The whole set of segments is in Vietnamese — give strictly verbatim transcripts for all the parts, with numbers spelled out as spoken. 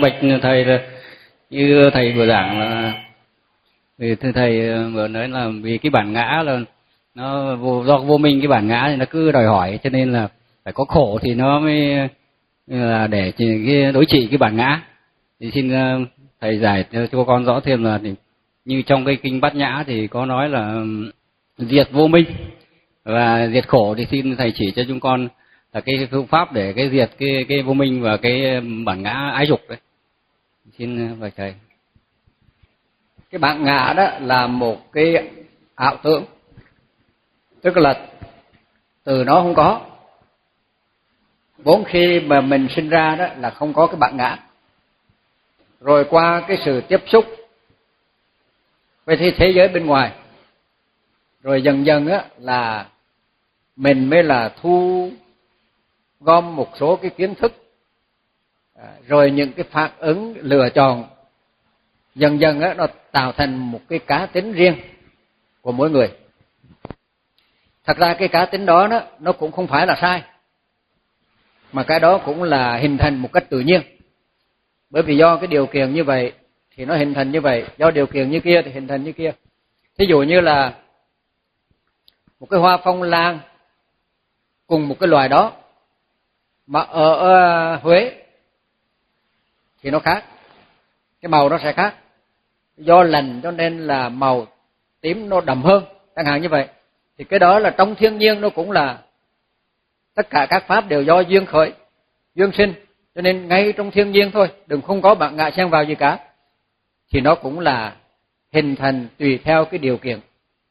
Bạch thầy là như thầy vừa giảng là vì thưa thầy vừa nói là vì cái bản ngã là nó vô, do vô minh, cái bản ngã thì nó cứ đòi hỏi, cho nên là phải có khổ thì nó mới là để cái đối trị cái bản ngã. Thì xin thầy giải cho con rõ thêm là thì, như trong cái kinh Bát Nhã thì có nói là diệt vô minh và diệt khổ, thì xin thầy chỉ cho chúng con là cái phương pháp để cái diệt cái cái vô minh và cái bản ngã ái dục đấy. Xin mời thầy. Cái bản ngã đó là một cái ảo tưởng, tức là từ nó không có. Vốn khi mà mình sinh ra đó là không có cái bản ngã, rồi qua cái sự tiếp xúc với thế, thế giới bên ngoài, rồi dần dần á là mình mới là thu gom một số cái kiến thức, rồi những cái phản ứng lựa chọn, dần dần á nó tạo thành một cái cá tính riêng của mỗi người. Thật ra cái cá tính đó, đó nó cũng không phải là sai, mà cái đó cũng là hình thành một cách tự nhiên. Bởi vì do cái điều kiện như vậy thì nó hình thành như vậy, do điều kiện như kia thì hình thành như kia. Thí dụ như là một cái hoa phong lan cùng một cái loài đó mà ở Huế thì nó khác, cái màu nó sẽ khác. Do lành cho nên là màu tím nó đậm hơn, chẳng hạn như vậy. Thì cái đó là trong thiên nhiên nó cũng là tất cả các pháp đều do duyên khởi, duyên sinh, cho nên ngay trong thiên nhiên thôi, đừng không có bản ngã xen vào gì cả, thì nó cũng là hình thành tùy theo cái điều kiện.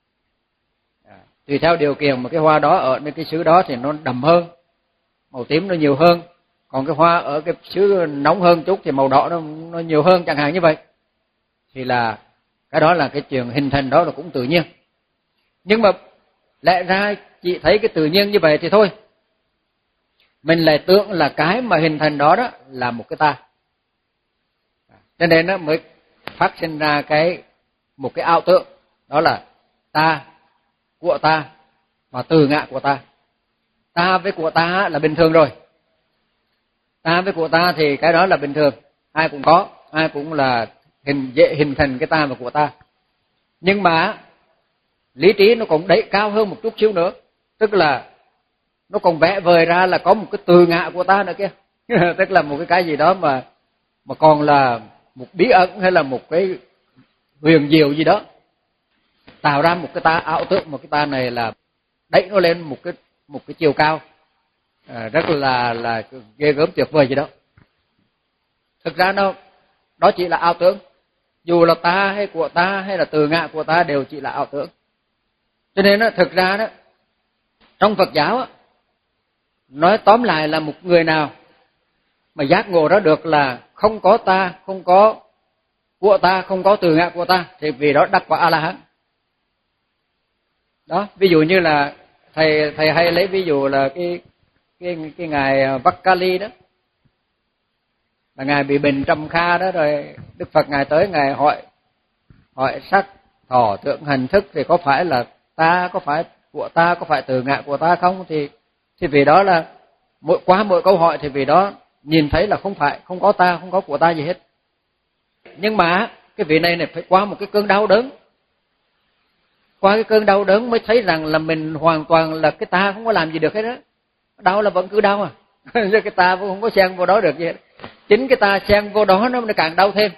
À, tùy theo điều kiện mà cái hoa đó ở nơi cái xứ đó thì nó đậm hơn, màu tím nó nhiều hơn, còn cái hoa ở cái xứ nóng hơn chút thì màu đỏ nó, nó nhiều hơn, chẳng hạn như vậy. Thì là cái đó là cái chuyện hình thành đó là cũng tự nhiên. Nhưng mà lẽ ra chỉ thấy cái tự nhiên như vậy thì thôi, mình lại tưởng là cái mà hình thành đó đó là một cái ta, cho nên nó mới phát sinh ra cái một cái ảo tưởng, đó là ta, của ta và từ ngã của ta. Ta với của ta là bình thường rồi, ta với của ta thì cái đó là bình thường, ai cũng có, ai cũng là hình dễ hình thành cái ta và của ta. Nhưng mà lý trí nó còn đẩy cao hơn một chút xíu nữa, tức là nó còn vẽ vời ra là có một cái từ ngã của ta nữa kia. Tức là một cái cái gì đó mà mà còn là một bí ẩn hay là một cái huyền diệu gì đó, tạo ra một cái ta ảo tưởng, một cái ta này là đẩy nó lên một cái một cái chiều cao à, rất là là ghê gớm tuyệt vời gì đó. Thực ra nó đó chỉ là ảo tưởng, dù là ta hay của ta hay là từ ngã của ta đều chỉ là ảo tưởng. Cho nên đó, thực ra đó trong Phật giáo đó, nói tóm lại là một người nào mà giác ngộ đó được là không có ta, không có của ta, không có từ ngã của ta, thì vì đó đắc quả A La Hán. Đó, ví dụ như là thầy thầy hay lấy ví dụ là cái cái cái ngài Vakkali đó, là ngài bị bệnh trầm kha đó, rồi Đức Phật ngài tới ngài hỏi hỏi sắc thọ tưởng hành thức thì có phải là ta, có phải của ta, có phải từ ngã của ta không? Thì thì vì đó là mỗi qua mỗi câu hỏi thì vì đó nhìn thấy là không phải, không có ta, không có của ta gì hết. Nhưng mà cái vị này này phải qua một cái cơn đau đớn, qua cái cơn đau đớn mới thấy rằng là mình hoàn toàn là cái ta không có làm gì được hết đó. Đau là vẫn cứ đau à, cái ta cũng không có xen vô đó được gì hết. Chính cái ta xen vô đó nó càng đau thêm.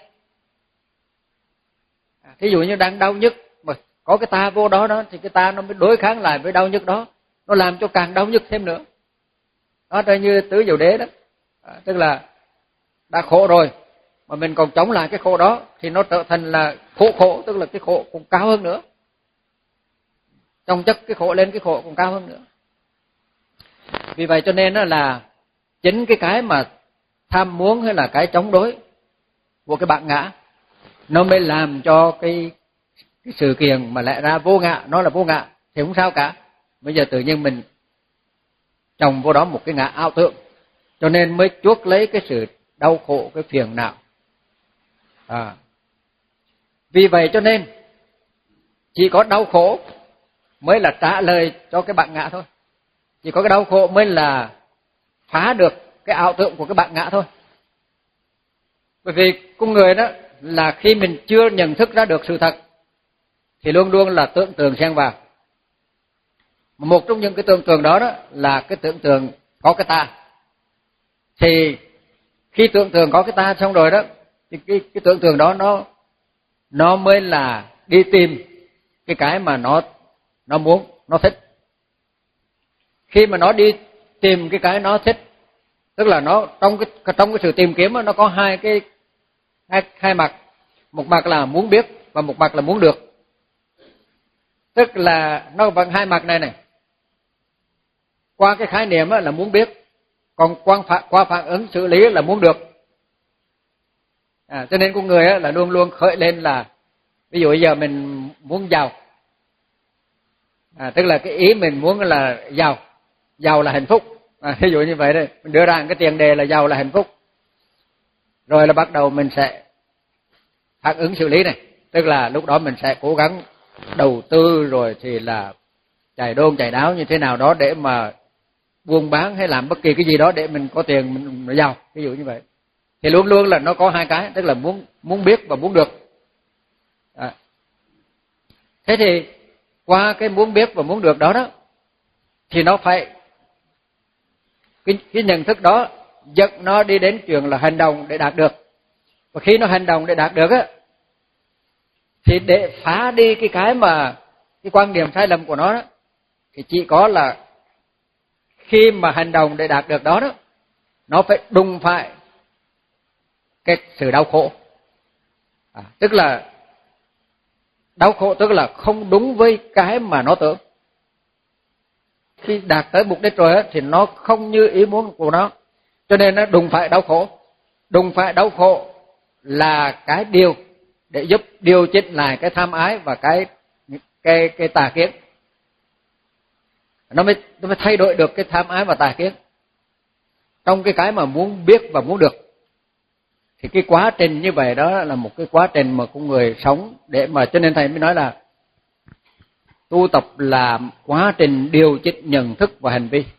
Thí dụ như đang đau nhức mà có cái ta vô đó đó thì cái ta nó mới đối kháng lại với đau nhức đó, nó làm cho càng đau nhức thêm nữa. Đó là như tứ diệu đế đó, à, tức là đã khổ rồi mà mình còn chống lại cái khổ đó thì nó trở thành là khổ khổ, tức là cái khổ còn cao hơn nữa, chồng chất cái khổ lên cái khổ còn cao hơn nữa. Vì vậy cho nên đó là chính cái cái mà tham muốn hay là cái chống đối của cái bản ngã nó mới làm cho cái cái sự kiện mà lẽ ra vô ngã, nó là vô ngã thì không sao cả. Bây giờ tự nhiên mình trồng vô đó một cái ngã ảo tưởng, cho nên mới chuốc lấy cái sự đau khổ, cái phiền não. À. Vì vậy cho nên chỉ có đau khổ mới là trả lời cho cái bản ngã thôi. Chỉ có cái đau khổ mới là phá được cái ảo tưởng của cái bản ngã thôi. Bởi vì con người đó là khi mình chưa nhận thức ra được sự thật thì luôn luôn là tưởng tượng xen vào. Một trong những cái tưởng tượng đó, đó là cái tưởng tượng có cái ta. Thì khi tưởng tượng có cái ta xong rồi đó thì cái, cái tưởng tượng đó nó nó mới là đi tìm cái cái mà nó nó muốn, nó thích. Khi mà nó đi tìm cái cái nó thích, tức là nó trong cái trong cái sự tìm kiếm đó, nó có hai cái hai hai mặt, một mặt là muốn biết và một mặt là muốn được. Tức là nó bằng hai mặt này này. Qua cái khái niệm là muốn biết, còn qua phản, qua phản ứng xử lý là muốn được. À, cho nên con người là luôn luôn khởi lên là, ví dụ bây giờ mình muốn giàu, à, tức là cái ý mình muốn là giàu, giàu là hạnh phúc. À, ví dụ như vậy đây, mình đưa ra cái tiền đề là giàu là hạnh phúc, rồi là bắt đầu mình sẽ phản ứng xử lý này, tức là lúc đó mình sẽ cố gắng đầu tư rồi thì là chạy đôn chạy đáo như thế nào đó để mà buôn bán hay làm bất kỳ cái gì đó để mình có tiền mình, mình giàu, ví dụ như vậy. Thì luôn luôn là nó có hai cái, tức là muốn muốn biết và muốn được. À. Thế thì qua cái muốn biết và muốn được đó đó thì nó phải cái, cái nhận thức đó dẫn nó đi đến chuyện là hành động để đạt được. Và khi nó hành động để đạt được á thì để phá đi cái cái mà cái quan điểm sai lầm của nó đó, thì chỉ có là khi mà hành động để đạt được đó đó, nó phải đụng phải cái sự đau khổ. À, tức là đau khổ tức là không đúng với cái mà nó tưởng. Khi đạt tới mục đích rồi á thì nó không như ý muốn của nó, cho nên nó đụng phải đau khổ. Đụng phải đau khổ là cái điều để giúp điều chỉnh lại cái tham ái và cái cái cái tà kiến. Nó mới nó mới thay đổi được cái tham ái và tà kiến trong cái cái mà muốn biết và muốn được. Thì cái quá trình như vậy đó là một cái quá trình mà con người sống để mà, cho nên thầy mới nói là tu tập là quá trình điều chỉnh nhận thức và hành vi.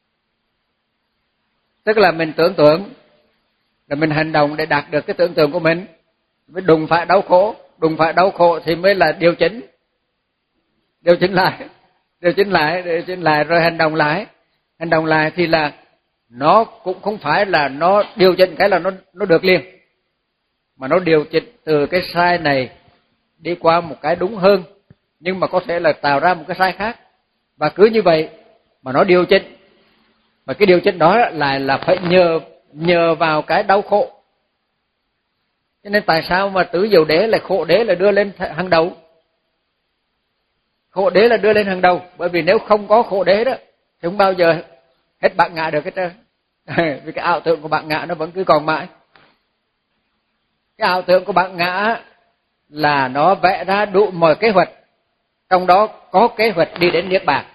Tức là mình tưởng tượng là mình hành động để đạt được cái tưởng tượng của mình, mới đụng phải đau khổ, đụng phải đau khổ thì mới là điều chỉnh. Điều chỉnh lại, điều chỉnh lại, điều chỉnh lại rồi hành động lại. Hành động lại thì là nó cũng không phải là nó điều chỉnh cái là nó nó được liền, mà nó điều chỉnh từ cái sai này đi qua một cái đúng hơn, nhưng mà có thể là tạo ra một cái sai khác. Và cứ như vậy mà nó điều chỉnh. Và cái điều chỉnh đó lại là phải nhờ nhờ vào cái đau khổ. Cho nên tại sao mà tứ diệu đế là khổ đế là đưa lên hàng đầu? Khổ đế là đưa lên hàng đầu, bởi vì nếu không có khổ đế đó thì không bao giờ hết bát ngã được hết trơn. Vì cái ảo tưởng của bát ngã nó vẫn cứ còn mãi. Cái ảo tưởng của bát ngã là nó vẽ ra đủ mọi kế hoạch, trong đó có kế hoạch đi đến niết bàn.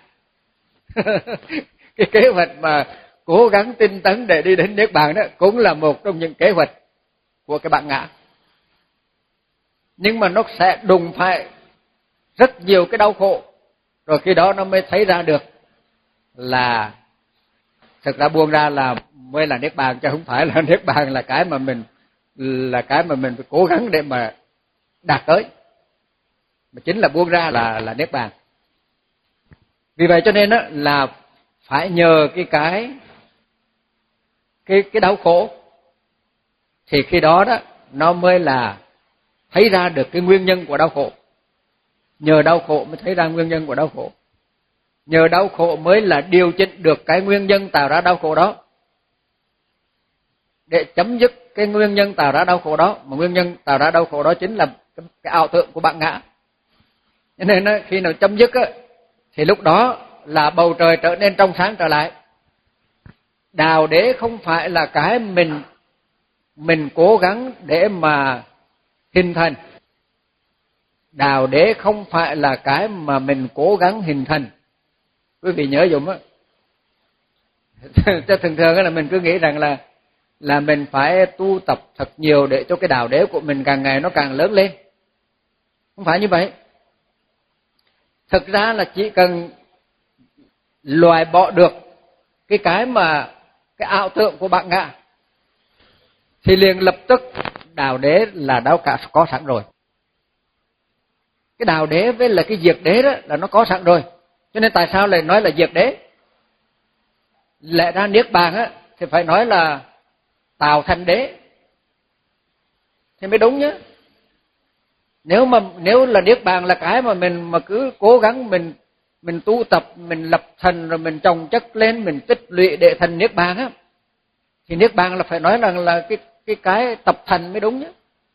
Cái kế hoạch mà cố gắng tinh tấn để đi đến niết bàn đó cũng là một trong những kế hoạch của cái bát ngã. Nhưng mà nó sẽ đụng phải rất nhiều cái đau khổ, rồi khi đó nó mới thấy ra được là thực ra buông ra là mới là niết bàn, chứ không phải là niết bàn là cái mà mình là cái mà mình phải cố gắng để mà đạt tới, mà chính là buông ra là là niết bàn. Vì vậy cho nên đó là phải nhờ cái cái cái cái đau khổ thì khi đó đó nó mới là thấy ra được cái nguyên nhân của đau khổ. Nhờ đau khổ mới thấy ra nguyên nhân của đau khổ. Nhờ đau khổ mới là điều chỉnh được cái nguyên nhân tạo ra đau khổ đó, để chấm dứt cái nguyên nhân tạo ra đau khổ đó. Mà nguyên nhân tạo ra đau khổ đó chính là cái, cái ảo tưởng của bát ngã. Cho nên đó, khi nào chấm dứt á, thì lúc đó là bầu trời trở nên trong sáng trở lại. Đạo đế không phải là cái mình mình cố gắng để mà hình thành. Đạo đế không phải là cái mà mình cố gắng hình thành. Quý vị nhớ dùm á. Cho thường thường là mình cứ nghĩ rằng là là mình phải tu tập thật nhiều để cho cái đạo đế của mình càng ngày nó càng lớn lên. Không phải như vậy. Thực ra là chỉ cần loại bỏ được cái cái mà cái ảo tưởng của bát ngã thì liền lập tức đạo đế là đã có sẵn rồi. Cái đạo đế với là cái diệt đế đó là nó có sẵn rồi. Cho nên tại sao lại nói là diệt đế? Lẽ ra niết bàn á thì phải nói là tạo thành đế thì mới đúng nhá. Nếu mà nếu là niết bàn là cái mà mình mà cứ cố gắng mình mình tu tập, mình lập thành rồi mình trồng chất lên, mình tích lũy để thành niết bàn á, thì niết bàn là phải nói rằng là, là cái cái cái tập thành mới đúng nhá.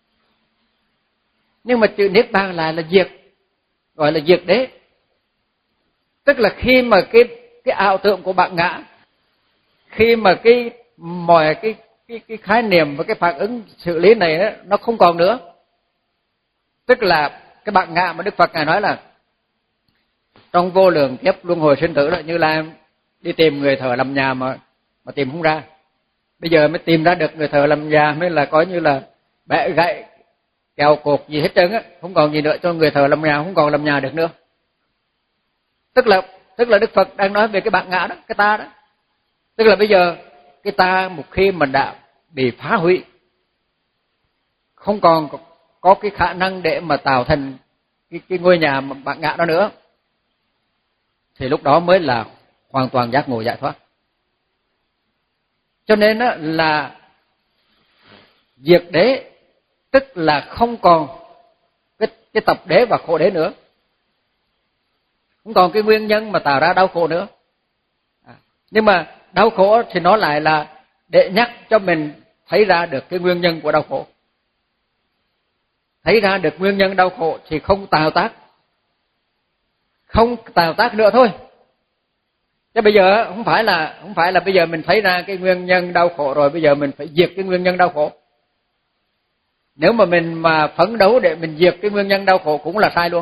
Nhưng mà chữ niết bàn lại là diệt, gọi là diệt đế. Tức là khi mà cái cái ảo tưởng của bạn ngã, khi mà cái mọi cái cái cái khái niệm và cái phản ứng xử lý này đó, nó không còn nữa. Tức là cái bạn ngã mà Đức Phật ngài nói là trong vô lượng kiếp luân hồi sinh tử đó, như là đi tìm người thợ làm nhà mà mà tìm không ra. Bây giờ mới tìm ra được người thợ làm nhà mới là coi như là bẻ gãy kèo cột gì hết trơn á, không còn gì nữa, cho người thợ làm nhà không còn làm nhà được nữa. Tức là tức là Đức Phật đang nói về cái bạn ngã đó, cái ta đó. Tức là bây giờ cái ta một khi mà đã bị phá hủy, không còn có cái khả năng để mà tạo thành cái, cái ngôi nhà mà bạn ngã đó nữa, thì lúc đó mới là hoàn toàn giác ngộ giải thoát. Cho nên đó là diệt đế tức là không còn cái, cái tập đế và khổ đế nữa, không còn cái nguyên nhân mà tạo ra đau khổ nữa. À, nhưng mà đau khổ thì nó lại là để nhắc cho mình thấy ra được cái nguyên nhân của đau khổ. Thấy ra được nguyên nhân đau khổ thì không tạo tác, không tạo tác nữa thôi. Chứ bây giờ không phải là không phải là bây giờ mình thấy ra cái nguyên nhân đau khổ rồi bây giờ mình phải diệt cái nguyên nhân đau khổ. Nếu mà mình mà phấn đấu để mình diệt cái nguyên nhân đau khổ cũng là sai luôn.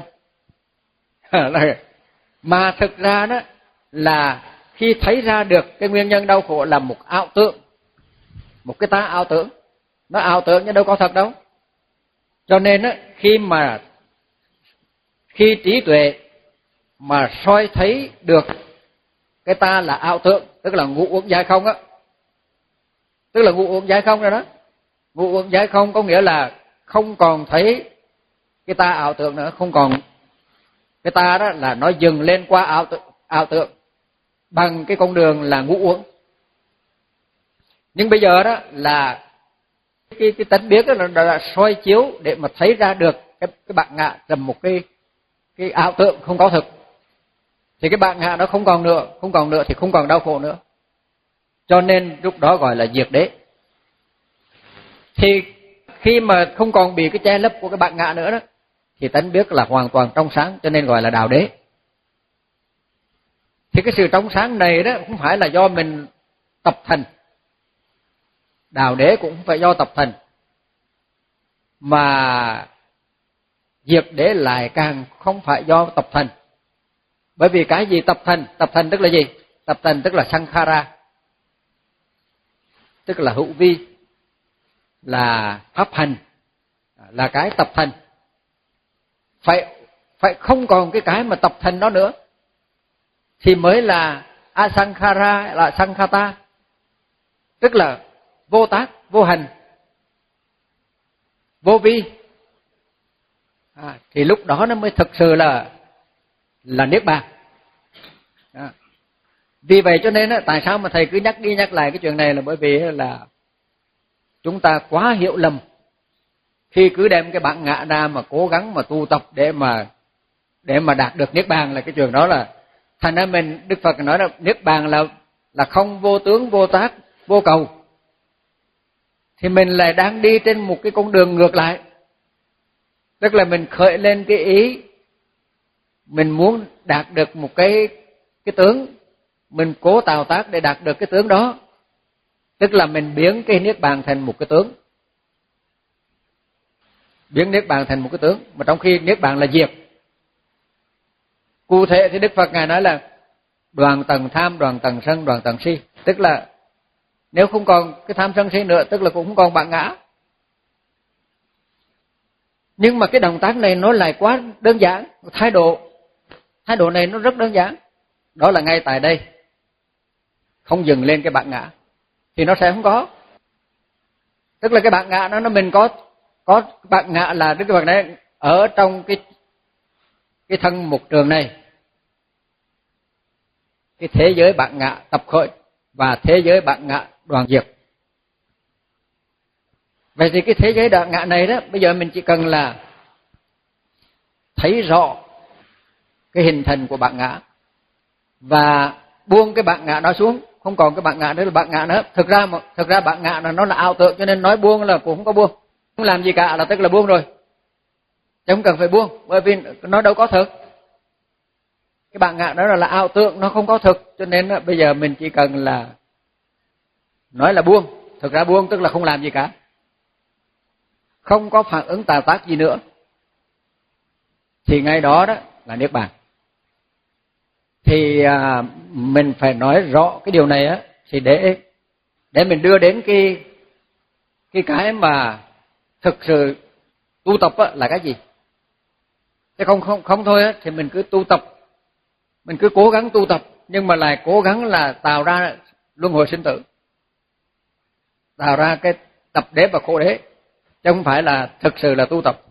Mà thực ra đó là khi thấy ra được cái nguyên nhân đau khổ là một ảo tưởng, một cái ta ảo tưởng, nó ảo tưởng chứ đâu có thật đâu. Cho nên á, khi mà khi trí tuệ mà soi thấy được cái ta là ảo tưởng, tức là ngũ uẩn giải không á, tức là ngũ uẩn giải không rồi đó. Ngũ uẩn giải không có nghĩa là không còn thấy cái ta ảo tưởng nữa, không còn cái ta đó là nó dừng lên qua ảo tưởng, ảo tưởng bằng cái con đường là ngũ uẩn. Nhưng bây giờ đó là cái cái tánh biết đó là, là soi chiếu để mà thấy ra được cái cái bạn ngã là một cái cái ảo tưởng không có thực. Thì cái bạn ngã đó không còn nữa, không còn nữa thì không còn đau khổ nữa. Cho nên lúc đó gọi là diệt đế. Thì khi mà không còn bị cái che lấp của cái bạn ngã nữa đó, thì tánh biết là hoàn toàn trong sáng, cho nên gọi là đạo đế. Thì cái sự trong sáng này đó không phải là do mình tập thành, đạo đế cũng không phải do tập thành, mà diệt đế lại càng không phải do tập thành. Bởi vì cái gì tập thành? Tập thành tức là gì? Tập thành tức là sankhara, tức là hữu vi, là pháp hành, là cái tập thành. Phải phải không còn cái cái mà tập thành đó nữa thì mới là asankhara, là sankhata, tức là vô tác, vô hành, vô vi. À, thì lúc đó nó mới thực sự là là niết bàn. À, vì vậy cho nên á, tại sao mà thầy cứ nhắc đi nhắc lại cái chuyện này là bởi vì là chúng ta quá hiểu lầm khi cứ đem cái bản ngã ra mà cố gắng mà tu tập để mà để mà đạt được niết bàn. Là cái chuyện đó là thành ra mình, Đức Phật nói là niết bàn là là không vô tướng, vô tác, vô cầu. Thì mình lại đang đi trên một cái con đường ngược lại. Tức là mình khởi lên cái ý mình muốn đạt được một cái cái tướng, mình cố tạo tác để đạt được cái tướng đó. Tức là mình biến cái niết bàn thành một cái tướng. Biến niết bàn thành một cái tướng, mà trong khi niết bàn là diệt. Cụ thể thì Đức Phật ngài nói là đoạn tầng tham, đoạn tầng sân, đoạn tầng si. Tức là nếu không còn cái tham sân si nữa, tức là cũng không còn bạn ngã. Nhưng mà cái động tác này nó lại quá đơn giản, thái độ thái độ này nó rất đơn giản. Đó là ngay tại đây, không dừng lên cái bạn ngã thì nó sẽ không có. Tức là cái bạn ngã nó nó mình có có bạn ngã là Đức Phật nói ở trong cái cái thân mục trường này, cái thế giới bạn ngã tập khởi và thế giới bạn ngã đoàn diệt. Vậy thì cái thế giới bạn ngã này đó, bây giờ mình chỉ cần là thấy rõ cái hình thành của bạn ngã và buông cái bạn ngã đó xuống, không còn cái bạn ngã nữa là bạn ngã nữa. Thực ra thực ra bạn ngã là nó là ảo tưởng, cho nên nói buông là cũng không có buông, không làm gì cả là tức là buông rồi, chứ không cần phải buông, bởi vì nó đâu có thực. Cái bạn ngã đó là, là ảo tưởng, nó không có thực, cho nên bây giờ mình chỉ cần là nói là buông. Thực ra buông tức là không làm gì cả, không có phản ứng tạo tác gì nữa, thì ngay đó đó là niết bàn. Thì à, mình phải nói rõ cái điều này á, thì để để mình đưa đến cái cái cái mà thực sự tu tập á, là cái gì. Chứ không không không thôi á, thì mình cứ tu tập, mình cứ cố gắng tu tập nhưng mà lại cố gắng là tạo ra luân hồi sinh tử, tạo ra cái tập đế và khổ đế, chứ không phải là thực sự là tu tập.